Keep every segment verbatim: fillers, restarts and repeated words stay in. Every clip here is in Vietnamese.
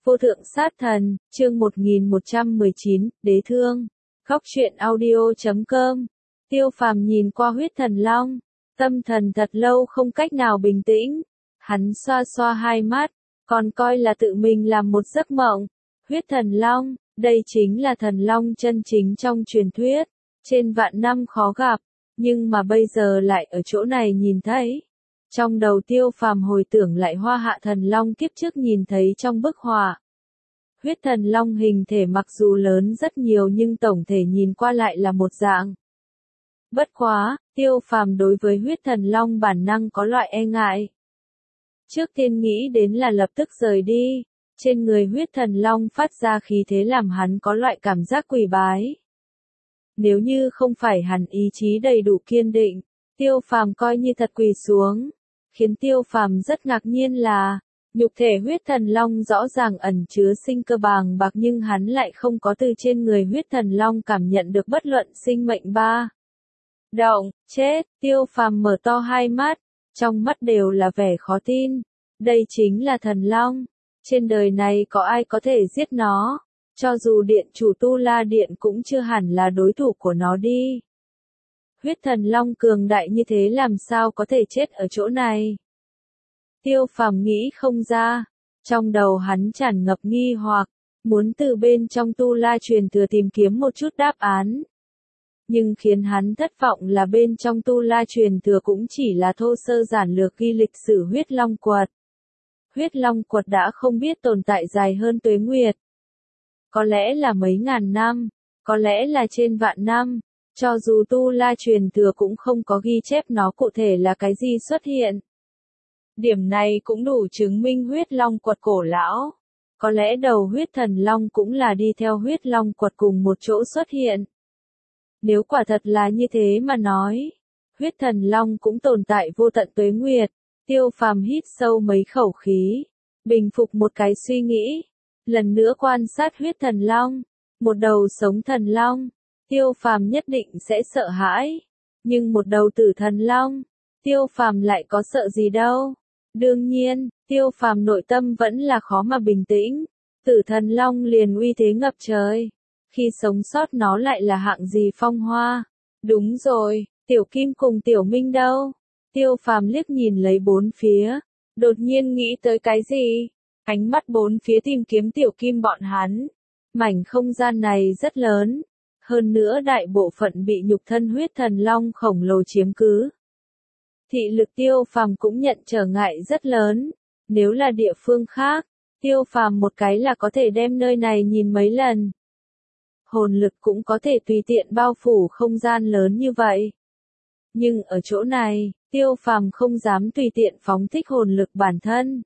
Vô thượng sát thần, chương một nghìn một trăm mười chín, đế thương. Góc truyện audio chấm com. Tiêu Phàm nhìn qua huyết thần long, tâm thần thật lâu không cách nào bình tĩnh. Hắn xoa xoa hai mắt, còn coi là tự mình làm một giấc mộng. Huyết thần long, đây chính là thần long chân chính trong truyền thuyết, trên vạn năm khó gặp, nhưng mà bây giờ lại ở chỗ này nhìn thấy. Trong đầu Tiêu Phàm hồi tưởng lại Hoa Hạ thần long kiếp trước nhìn thấy trong bức họa. Huyết thần long hình thể mặc dù lớn rất nhiều nhưng tổng thể nhìn qua lại là một dạng. Bất quá, Tiêu Phàm đối với huyết thần long bản năng có loại e ngại. Trước tiên nghĩ đến là lập tức rời đi, trên người huyết thần long phát ra khí thế làm hắn có loại cảm giác quỷ bái. Nếu như không phải hắn ý chí đầy đủ kiên định, Tiêu Phàm coi như thật quỳ xuống. Khiến Tiêu Phàm rất ngạc nhiên là, nhục thể huyết thần long rõ ràng ẩn chứa sinh cơ bàng bạc nhưng hắn lại không có từ trên người huyết thần long cảm nhận được bất luận sinh mệnh ba. Động, chết, Tiêu Phàm mở to hai mắt, trong mắt đều là vẻ khó tin. Đây chính là thần long, trên đời này có ai có thể giết nó, cho dù điện chủ Tu La Điện cũng chưa hẳn là đối thủ của nó đi. Huyết thần long cường đại như thế làm sao có thể chết ở chỗ này? Tiêu Phàm nghĩ không ra, trong đầu hắn tràn ngập nghi hoặc, muốn từ bên trong Tu La truyền thừa tìm kiếm một chút đáp án. Nhưng khiến hắn thất vọng là bên trong Tu La truyền thừa cũng chỉ là thô sơ giản lược ghi lịch sử huyết long quật. Huyết long quật đã không biết tồn tại dài hơn tuế nguyệt. Có lẽ là mấy ngàn năm, có lẽ là trên vạn năm. Cho dù Tu La truyền thừa cũng không có ghi chép nó cụ thể là cái gì xuất hiện. Điểm này cũng đủ chứng minh huyết long quật cổ lão. Có lẽ đầu huyết thần long cũng là đi theo huyết long quật cùng một chỗ xuất hiện. Nếu quả thật là như thế mà nói, huyết thần long cũng tồn tại vô tận tuế nguyệt. Tiêu Phàm hít sâu mấy khẩu khí, bình phục một cái suy nghĩ. Lần nữa quan sát huyết thần long, một đầu sống thần long. Tiêu Phàm nhất định sẽ sợ hãi, nhưng một đầu tử thần long, Tiêu Phàm lại có sợ gì đâu. Đương nhiên, Tiêu Phàm nội tâm vẫn là khó mà bình tĩnh, tử thần long liền uy thế ngập trời, khi sống sót nó lại là hạng gì phong hoa. Đúng rồi, Tiểu Kim cùng Tiểu Minh đâu? Tiêu Phàm liếc nhìn lấy bốn phía, đột nhiên nghĩ tới cái gì, ánh mắt bốn phía tìm kiếm Tiểu Kim bọn hắn. Mảnh không gian này rất lớn. Hơn nữa đại bộ phận bị nhục thân huyết thần long khổng lồ chiếm cứ. Thị lực Tiêu Phàm cũng nhận trở ngại rất lớn. Nếu là địa phương khác, Tiêu Phàm một cái là có thể đem nơi này nhìn mấy lần. Hồn lực cũng có thể tùy tiện bao phủ không gian lớn như vậy. Nhưng ở chỗ này, Tiêu Phàm không dám tùy tiện phóng thích hồn lực bản thân.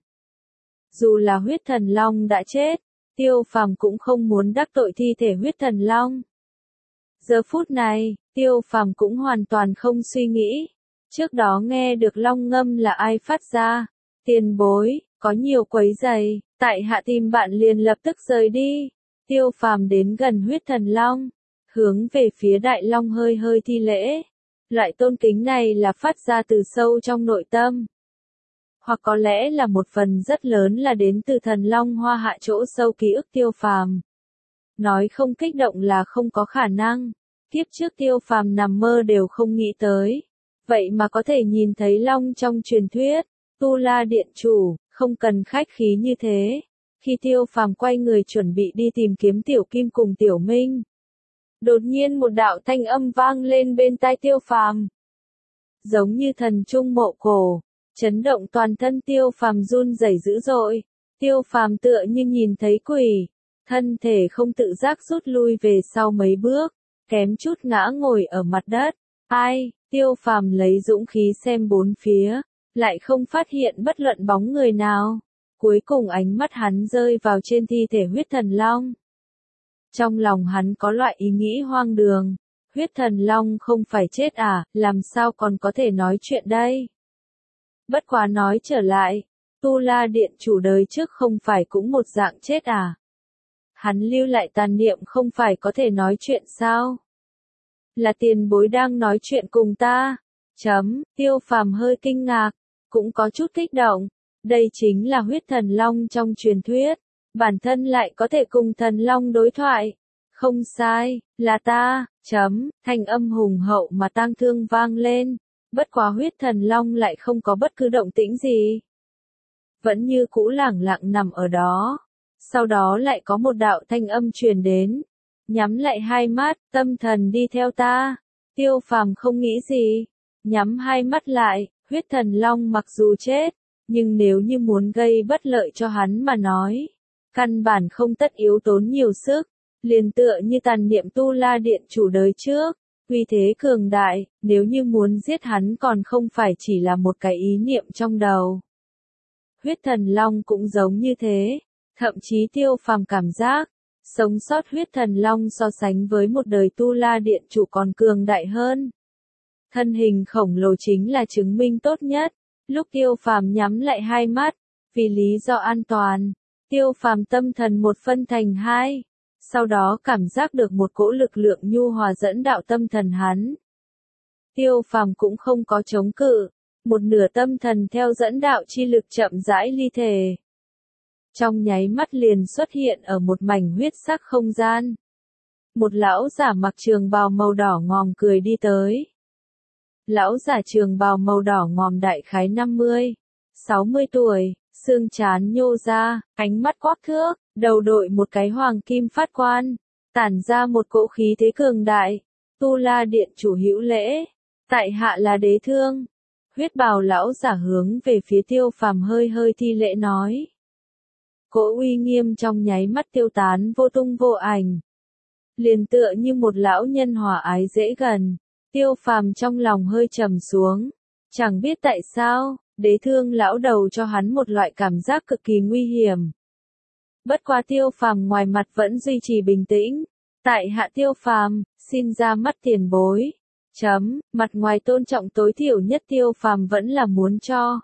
Dù là huyết thần long đã chết, Tiêu Phàm cũng không muốn đắc tội thi thể huyết thần long. Giờ phút này, Tiêu Phàm cũng hoàn toàn không suy nghĩ. Trước đó nghe được long ngâm là ai phát ra. Tiền bối, có nhiều quấy giày, tại hạ tìm bạn liền lập tức rời đi. Tiêu Phàm đến gần huyết thần long, hướng về phía đại long hơi hơi thi lễ. Loại tôn kính này là phát ra từ sâu trong nội tâm. Hoặc có lẽ là một phần rất lớn là đến từ thần long Hoa Hạ chỗ sâu ký ức Tiêu Phàm. Nói không kích động là không có khả năng. Kiếp trước Tiêu Phàm nằm mơ đều không nghĩ tới. Vậy mà có thể nhìn thấy long trong truyền thuyết. Tu La Điện chủ, không cần khách khí như thế. Khi Tiêu Phàm quay người chuẩn bị đi tìm kiếm Tiểu Kim cùng Tiểu Minh, đột nhiên một đạo thanh âm vang lên bên tai Tiêu Phàm. Giống như thần trung mộ cổ, chấn động toàn thân Tiêu Phàm run rẩy dữ dội. Tiêu Phàm tựa như nhìn thấy quỷ. Thân thể không tự giác rút lui về sau mấy bước, kém chút ngã ngồi ở mặt đất. Ai, Tiêu Phàm lấy dũng khí xem bốn phía, lại không phát hiện bất luận bóng người nào. Cuối cùng ánh mắt hắn rơi vào trên thi thể huyết thần long. Trong lòng hắn có loại ý nghĩ hoang đường. Huyết thần long không phải chết à, làm sao còn có thể nói chuyện đây? Bất quá nói trở lại, Tu La Điện chủ đời trước không phải cũng một dạng chết à? Hắn lưu lại tàn niệm không phải có thể nói chuyện sao? Là tiền bối đang nói chuyện cùng ta. Chấm, Tiêu Phàm hơi kinh ngạc, cũng có chút kích động. Đây chính là huyết thần long trong truyền thuyết. bản thân lại có thể cùng thần long đối thoại. Không sai, là ta, chấm, thanh âm hùng hậu mà tang thương vang lên, bất quá huyết thần long lại không có bất cứ động tĩnh gì. Vẫn như cũ lẳng lặng nằm ở đó. Sau đó lại có một đạo thanh âm truyền đến. Nhắm lại hai mắt, tâm thần đi theo ta. Tiêu Phàm không nghĩ gì. Nhắm hai mắt lại, huyết thần long mặc dù chết, nhưng nếu như muốn gây bất lợi cho hắn mà nói, căn bản không tất yếu tốn nhiều sức, liền tựa như tàn niệm Tu La Điện chủ đời trước, uy thế cường đại, nếu như muốn giết hắn còn không phải chỉ là một cái ý niệm trong đầu. Huyết thần long cũng giống như thế, thậm chí Tiêu Phàm cảm giác, sống sót huyết thần long so sánh với một đời Tu La Điện chủ còn cường đại hơn. Thân hình khổng lồ chính là chứng minh tốt nhất. Lúc Tiêu Phàm nhắm lại hai mắt, vì lý do an toàn, Tiêu Phàm tâm thần một phân thành hai, sau đó cảm giác được một cỗ lực lượng nhu hòa dẫn đạo tâm thần hắn. Tiêu Phàm cũng không có chống cự, một nửa tâm thần theo dẫn đạo chi lực chậm rãi ly thể. Trong nháy mắt liền xuất hiện ở một mảnh huyết sắc không gian. Một lão giả mặc trường bào màu đỏ ngòm cười đi tới. Lão giả trường bào màu đỏ ngòm đại khái năm mươi, sáu mươi tuổi, xương trán nhô ra, ánh mắt quắc thước, đầu đội một cái hoàng kim phát quan, tản ra một cỗ khí thế cường đại. Tu La Điện chủ hữu lễ, tại hạ là Đế Thương. Huyết bào lão giả hướng về phía Tiêu Phàm hơi hơi thi lễ nói. Cỗ uy nghiêm trong nháy mắt tiêu tán vô tung vô ảnh. Liền tựa như một lão nhân hòa ái dễ gần. Tiêu Phàm trong lòng hơi trầm xuống, chẳng biết tại sao, Đế Thương lão đầu cho hắn một loại cảm giác cực kỳ nguy hiểm. Bất quá Tiêu Phàm ngoài mặt vẫn duy trì bình tĩnh, tại hạ Tiêu Phàm, xin ra mắt tiền bối. Chấm, mặt ngoài tôn trọng tối thiểu nhất Tiêu Phàm vẫn là muốn cho.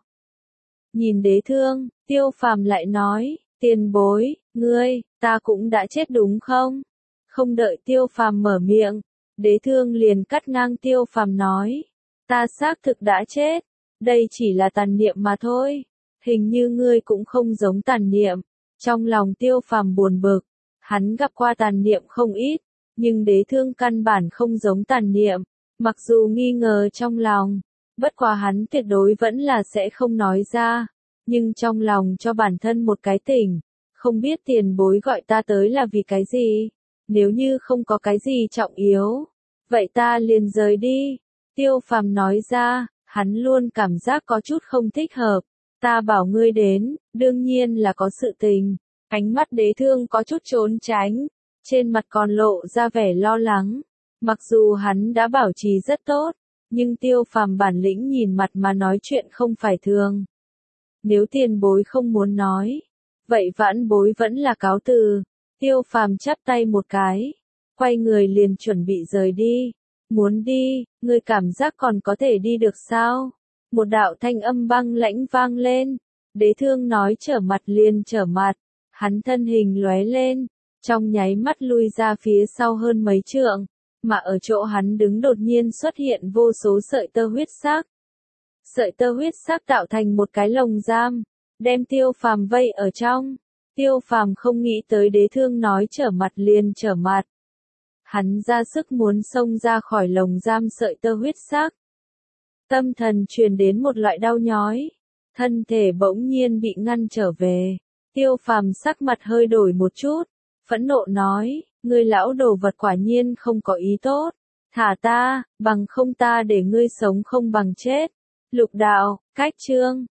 Nhìn Đế Thương, Tiêu Phàm lại nói, tiền bối, ngươi, ta cũng đã chết đúng không? Không đợi Tiêu Phàm mở miệng, Đế Thương liền cắt ngang Tiêu Phàm nói, ta xác thực đã chết, đây chỉ là tàn niệm mà thôi, hình như ngươi cũng không giống tàn niệm. Trong lòng Tiêu Phàm buồn bực, hắn gặp qua tàn niệm không ít, nhưng Đế Thương căn bản không giống tàn niệm, mặc dù nghi ngờ trong lòng, bất quá hắn tuyệt đối vẫn là sẽ không nói ra, nhưng trong lòng cho bản thân một cái tỉnh, không biết tiền bối gọi ta tới là vì cái gì. Nếu như không có cái gì trọng yếu, vậy ta liền rời đi. Tiêu Phàm nói ra, hắn luôn cảm giác có chút không thích hợp. Ta bảo ngươi đến, đương nhiên là có sự tình. Ánh mắt Đế Thương có chút trốn tránh, trên mặt còn lộ ra vẻ lo lắng. Mặc dù hắn đã bảo trì rất tốt, nhưng Tiêu Phàm bản lĩnh nhìn mặt mà nói chuyện không phải thường. Nếu tiền bối không muốn nói, vậy vãn bối vẫn là cáo từ. Tiêu Phàm chắp tay một cái, quay người liền chuẩn bị rời đi. Muốn đi, ngươi cảm giác còn có thể đi được sao? Một đạo thanh âm băng lãnh vang lên. Đế Thương nói trở mặt liền trở mặt, hắn thân hình lóe lên, trong nháy mắt lui ra phía sau hơn mấy trượng, mà ở chỗ hắn đứng đột nhiên xuất hiện vô số sợi tơ huyết sắc. Sợi tơ huyết sắc tạo thành một cái lồng giam, đem Tiêu Phàm vây ở trong. Tiêu Phàm không nghĩ tới Đế Thương nói trở mặt liền trở mặt. Hắn ra sức muốn xông ra khỏi lồng giam sợi tơ huyết sắc. Tâm thần truyền đến một loại đau nhói, thân thể bỗng nhiên bị ngăn trở về. Tiêu Phàm sắc mặt hơi đổi một chút, phẫn nộ nói, ngươi lão đồ vật quả nhiên không có ý tốt, thả ta, bằng không ta để ngươi sống không bằng chết. Lục đạo, cách chương